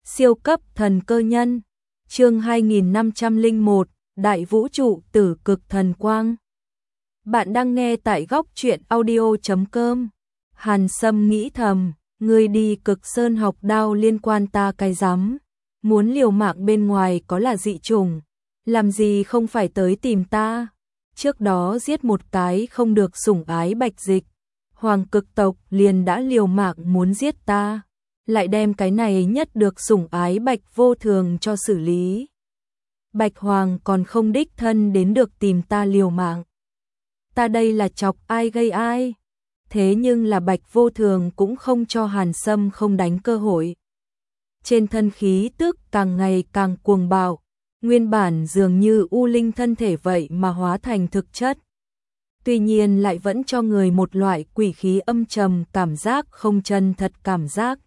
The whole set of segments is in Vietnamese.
Siêu cấp thần cơ nhân. Chương 2501, Đại vũ trụ tử cực thần quang. Bạn đang nghe tại góc truyện audio.com. Hàn Sâm nghĩ thầm, ngươi đi Cực Sơn học đao liên quan ta cái rắm, muốn liều mạng bên ngoài có là dị chủng, làm gì không phải tới tìm ta. Trước đó giết một cái không được sủng ái Bạch Dịch, Hoàng cực tộc liền đã liều mạng muốn giết ta, lại đem cái này nhất được sủng ái Bạch Vô Thường cho xử lý. Bạch Hoàng còn không đích thân đến được tìm ta liều mạng. Ta đây là chọc ai gây ai? Thế nhưng là Bạch Vô Thường cũng không cho Hàn Sâm không đánh cơ hội. Trên thân khí tức càng ngày càng cuồng bạo, nguyên bản dường như u linh thân thể vậy mà hóa thành thực chất. Tuy nhiên lại vẫn cho người một loại quỷ khí âm trầm cảm giác không chân thật cảm giác.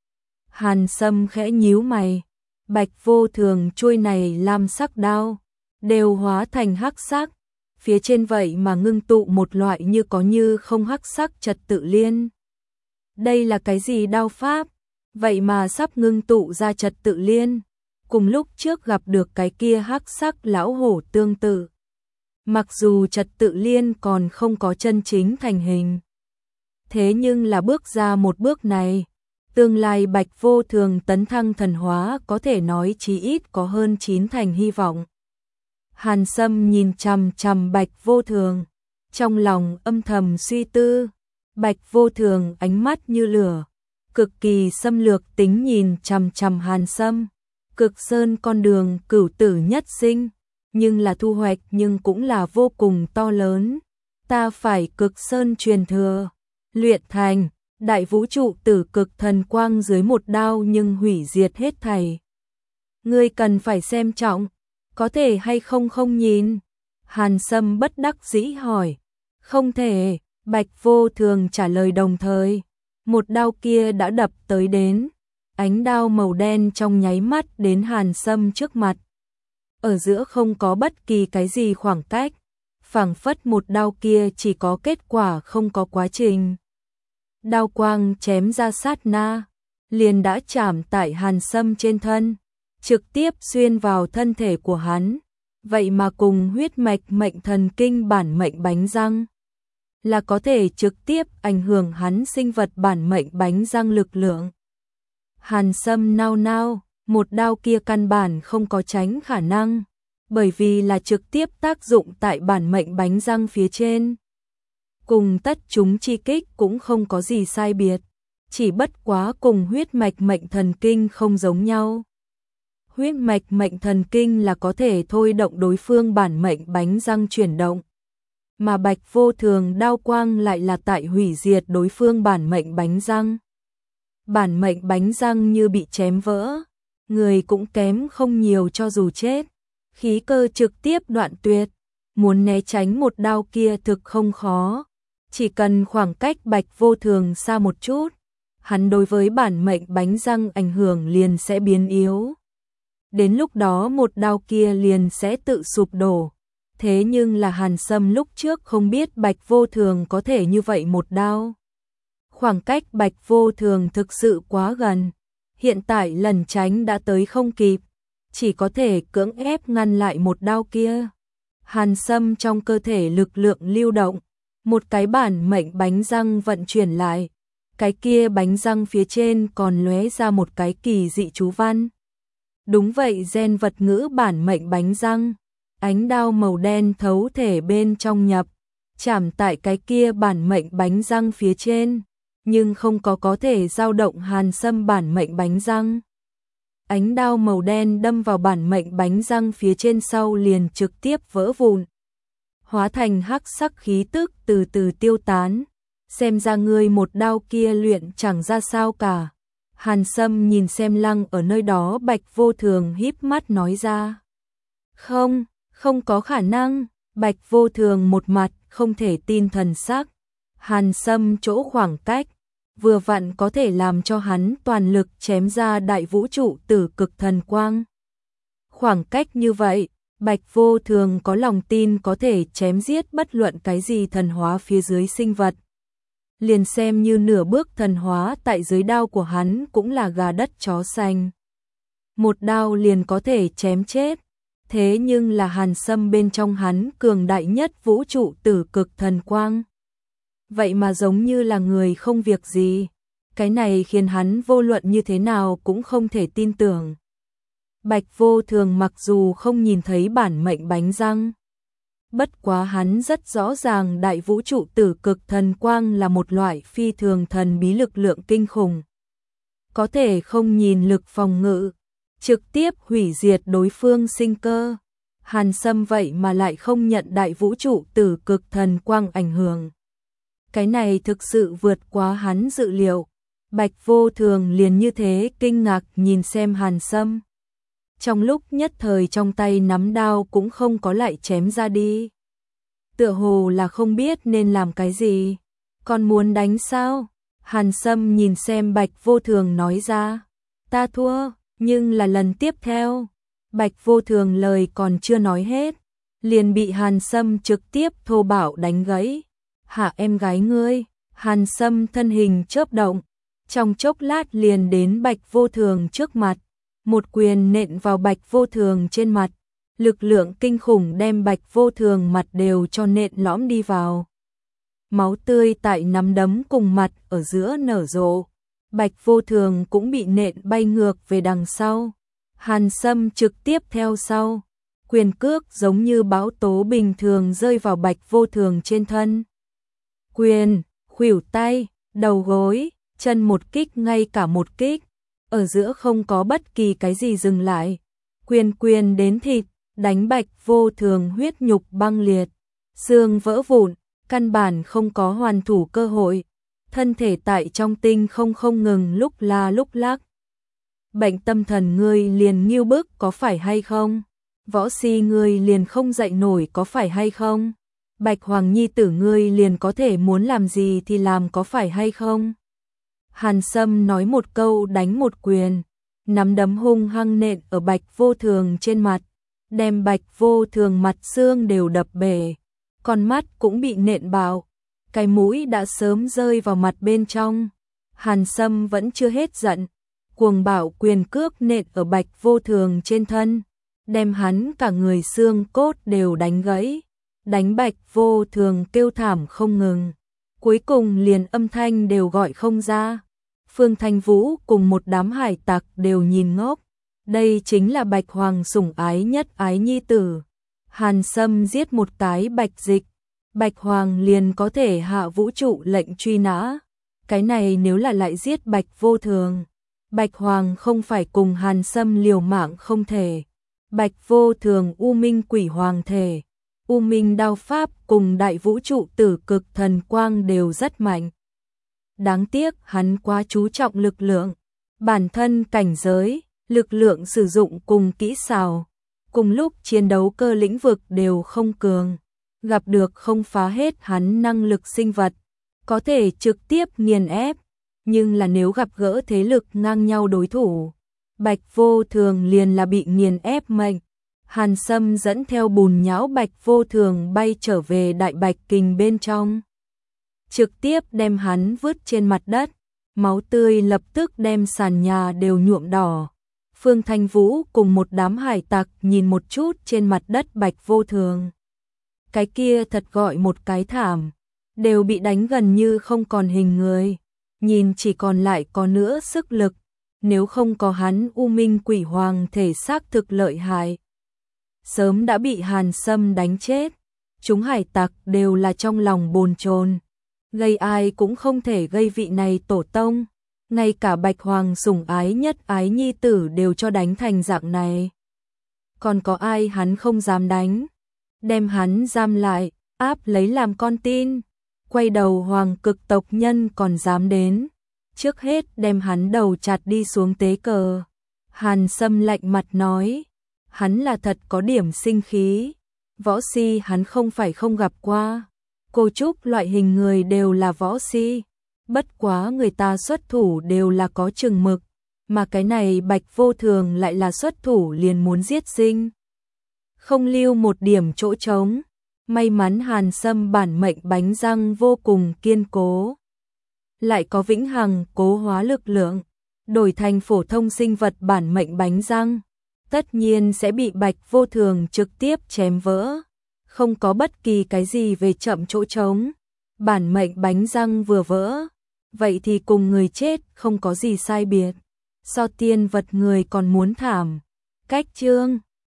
Hàn Sâm khẽ nhíu mày, Bạch Vô Thường chuôi này lam sắc đao, đều hóa thành hắc sắc, phía trên vậy mà ngưng tụ một loại như có như không hắc sắc trật tự liên. Đây là cái gì đao pháp? Vậy mà sắp ngưng tụ ra trật tự liên, cùng lúc trước gặp được cái kia hắc sắc lão hổ tương tự. Mặc dù trật tự liên còn không có chân chính thành hình, thế nhưng là bước ra một bước này, tương lai Bạch Vô Thường tấn thăng thần hóa có thể nói chí ít có hơn 9 thành hy vọng. Hàn Sâm nhìn chằm chằm Bạch Vô Thường, trong lòng âm thầm suy tư. Bạch Vô Thường ánh mắt như lửa, cực kỳ xâm lược tính nhìn chằm chằm Hàn Sâm. Cực Sơn con đường cửu tử nhất sinh, nhưng là thu hoạch nhưng cũng là vô cùng to lớn. Ta phải Cực Sơn truyền thừa, luyện thành đại vũ trụ tử cực thần quang dưới một đao nhưng hủy diệt hết thảy. Ngươi cần phải xem trọng, có thể hay không không nhìn? Hàn Sâm bất đắc dĩ hỏi. Không thể, Bạch Vô Thường trả lời đồng thời. Một đao kia đã đập tới đến, ánh đao màu đen trong nháy mắt đến Hàn Sâm trước mặt. Ở giữa không có bất kỳ cái gì khoảng cách, phảng phất một đao kia chỉ có kết quả không có quá trình. Đao quang chém ra sát na, liền đã chạm tại Hàn Sâm trên thân, trực tiếp xuyên vào thân thể của hắn, vậy mà cùng huyết mạch mệnh thần kinh bản mệnh bánh răng, là có thể trực tiếp ảnh hưởng hắn sinh vật bản mệnh bánh răng lực lượng. Hàn Sâm nao nao, một đao kia căn bản không có tránh khả năng, bởi vì là trực tiếp tác dụng tại bản mệnh bánh răng phía trên. Cùng tất chúng chi kích cũng không có gì sai biệt, chỉ bất quá cùng huyết mạch mệnh thần kinh không giống nhau. Huyết mạch mệnh thần kinh là có thể thôi động đối phương bản mệnh bánh răng chuyển động, mà Bạch Vô Thường đao quang lại là tại hủy diệt đối phương bản mệnh bánh răng. Bản mệnh bánh răng như bị chém vỡ, người cũng kém không nhiều cho dù chết, khí cơ trực tiếp đoạn tuyệt, muốn né tránh một đao kia thực không khó, chỉ cần khoảng cách Bạch Vô Thường xa một chút, hắn đối với bản mệnh bánh răng ảnh hưởng liền sẽ biến yếu. Đến lúc đó một đao kia liền sẽ tự sụp đổ. Thế nhưng là Hàn Sâm lúc trước không biết Bạch Vô Thường có thể như vậy một đao. Khoảng cách Bạch Vô Thường thực sự quá gần, hiện tại lần tránh đã tới không kịp, chỉ có thể cưỡng ép ngăn lại một đao kia. Hàn Sâm trong cơ thể lực lượng lưu động, một cái bản mệnh bánh răng vận chuyển lại, cái kia bánh răng phía trên còn lóe ra một cái kỳ dị chú văn. Đúng vậy, gen vật ngữ bản mệnh bánh răng, ánh đao màu đen thấu thể bên trong nhập, chạm tại cái kia bản mệnh bánh răng phía trên, nhưng không có thể dao động Hàn Sâm bản mệnh bánh răng. Ánh đao màu đen đâm vào bản mệnh bánh răng phía trên sau liền trực tiếp vỡ vụn, hóa thành hắc sắc khí tức từ từ tiêu tán. Xem ra ngươi một đao kia luyện chẳng ra sao cả. Hàn Sâm nhìn xem lăng ở nơi đó Bạch Vô Thường híp mắt nói ra. Không, không có khả năng. Bạch Vô Thường một mặt không thể tin thần sắc. Hàn Sâm chỗ khoảng cách, vừa vặn có thể làm cho hắn toàn lực chém ra đại vũ trụ tử cực thần quang. Khoảng cách như vậy, Bạch Vô Thường có lòng tin có thể chém giết bất luận cái gì thần hóa phía dưới sinh vật. Liền xem như nửa bước thần hóa tại dưới đao của hắn cũng là gà đất chó xanh. một đao liền có thể chém chết. Thế nhưng là Hàn Sâm bên trong hắn cường đại nhất vũ trụ tử cực thần quang. Vậy mà giống như là người không việc gì. Cái này khiến hắn vô luận như thế nào cũng không thể tin tưởng. Bạch Vô Thường mặc dù không nhìn thấy bản mệnh bánh răng, bất quá hắn rất rõ ràng đại vũ trụ tử cực thần quang là một loại phi thường thần bí lực lượng kinh khủng. Có thể không nhìn lực phòng ngự, trực tiếp hủy diệt đối phương sinh cơ. Hàn Sâm vậy mà lại không nhận đại vũ trụ tử cực thần quang ảnh hưởng. Cái này thực sự vượt quá hắn dự liệu. Bạch Vô Thường liền như thế kinh ngạc nhìn xem Hàn Sâm. Trong lúc nhất thời trong tay nắm đao cũng không có lại chém ra đi. Tựa hồ là không biết nên làm cái gì. Còn muốn đánh sao? Hàn Sâm nhìn xem Bạch Vô Thường nói ra. Ta thua, nhưng là lần tiếp theo. Bạch Vô Thường lời còn chưa nói hết, liền bị Hàn Sâm trực tiếp thô bạo đánh gãy. Hả em gái ngươi? Hàn Sâm thân hình chớp động, trong chốc lát liền đến Bạch Vô Thường trước mặt. Một quyền nện vào Bạch Vô Thường trên mặt. Lực lượng kinh khủng đem Bạch Vô Thường mặt đều cho nện lõm đi vào. Máu tươi tại nắm đấm cùng mặt ở giữa nở rộ. Bạch Vô Thường cũng bị nện bay ngược về đằng sau. Hàn Sâm trực tiếp theo sau. Quyền cước giống như bão tố bình thường rơi vào Bạch Vô Thường trên thân. Quyền, khuỷu tay, đầu gối, chân một kích ngay cả một kích. Ở giữa không có bất kỳ cái gì dừng lại. Quyền đến thịt, đánh Bạch Vô Thường huyết nhục băng liệt. Xương vỡ vụn, căn bản không có hoàn thủ cơ hội. Thân thể tại trong tinh không ngừng lúc la lúc lắc. Bệnh tâm thần ngươi liền nghiêu bức có phải hay không? Võ si ngươi liền không dậy nổi có phải hay không? Bạch Hoàng nhi tử ngươi liền có thể muốn làm gì thì làm có phải hay không? Hàn Sâm nói một câu đánh một quyền, nắm đấm hung hăng nện ở Bạch Vô Thường trên mặt, đem Bạch Vô Thường mặt xương đều đập bể, con mắt cũng bị nện bạo, cái mũi đã sớm rơi vào mặt bên trong. Hàn Sâm vẫn chưa hết giận, cuồng bạo quyền cước nện ở Bạch Vô Thường trên thân, đem hắn cả người xương cốt đều đánh gãy, đánh Bạch Vô Thường kêu thảm không ngừng. Cuối cùng liền âm thanh đều gọi không ra. Phương Thanh Vũ cùng một đám hải tặc đều nhìn ngốc. Đây chính là Bạch Hoàng sủng ái nhất ái nhi tử. Hàn Sâm giết một cái Bạch Dịch, Bạch Hoàng liền có thể hạ vũ trụ lệnh truy nã. Cái này nếu là lại giết Bạch Vô Thường, Bạch Hoàng không phải cùng Hàn Sâm liều mạng không thể. Bạch Vô Thường U Minh Quỷ Hoàng thể, U Minh đao pháp cùng đại vũ trụ tử cực thần quang đều rất mạnh. Đáng tiếc hắn quá chú trọng lực lượng, bản thân cảnh giới, lực lượng sử dụng cùng kỹ xảo, cùng lúc chiến đấu cơ lĩnh vực đều không cường, gặp được không phá hết hắn năng lực sinh vật, có thể trực tiếp nghiền ép, nhưng là nếu gặp gỡ thế lực ngang nhau đối thủ, Bạch Vô Thường liền là bị nghiền ép mệnh. Hàn Sâm dẫn theo bùn nhão Bạch Vô Thường bay trở về Đại Bạch Kình bên trong, trực tiếp đem hắn vứt trên mặt đất, máu tươi lập tức đem sàn nhà đều nhuộm đỏ. Phương Thanh Vũ cùng một đám hải tặc nhìn một chút trên mặt đất Bạch Vô Thường. Cái kia thật gọi một cái thảm, đều bị đánh gần như không còn hình người, nhìn chỉ còn lại có nữa sức lực, nếu không có hắn U Minh Quỷ Hoàng thể xác thực lợi hại, sớm đã bị Hàn Sâm đánh chết. Chúng hải tặc đều là trong lòng bồn chồn, gây ai cũng không thể gây vị này tổ tông, ngay cả Bạch Hoàng sủng ái nhất ái nhi tử đều cho đánh thành dạng này. Còn có ai hắn không dám đánh, đem hắn giam lại, áp lấy làm con tin, quay đầu hoàng cực tộc nhân còn dám đến, trước hết đem hắn đầu chặt đi xuống tế cờ. Hàn Sâm lạnh mặt nói, hắn là thật có điểm sinh khí, võ si hắn không phải không gặp qua, cô trúc loại hình người đều là võ si, bất quá người ta xuất thủ đều là có chừng mực, mà cái này Bạch Vô Thường lại là xuất thủ liền muốn giết sinh, không lưu một điểm chỗ trống. May mắn Hàn Sâm bản mệnh bánh răng vô cùng kiên cố, lại có vĩnh hằng cố hóa lực lượng, đổi thành phổ thông sinh vật bản mệnh bánh răng, tất nhiên sẽ bị Bạch Vô Thường trực tiếp chém vỡ. Không có bất kỳ cái gì về chậm chỗ trống. Bản mệnh bánh răng vừa vỡ, vậy thì cùng người chết không có gì sai biệt. So tiên vật người còn muốn thảm. Cách chương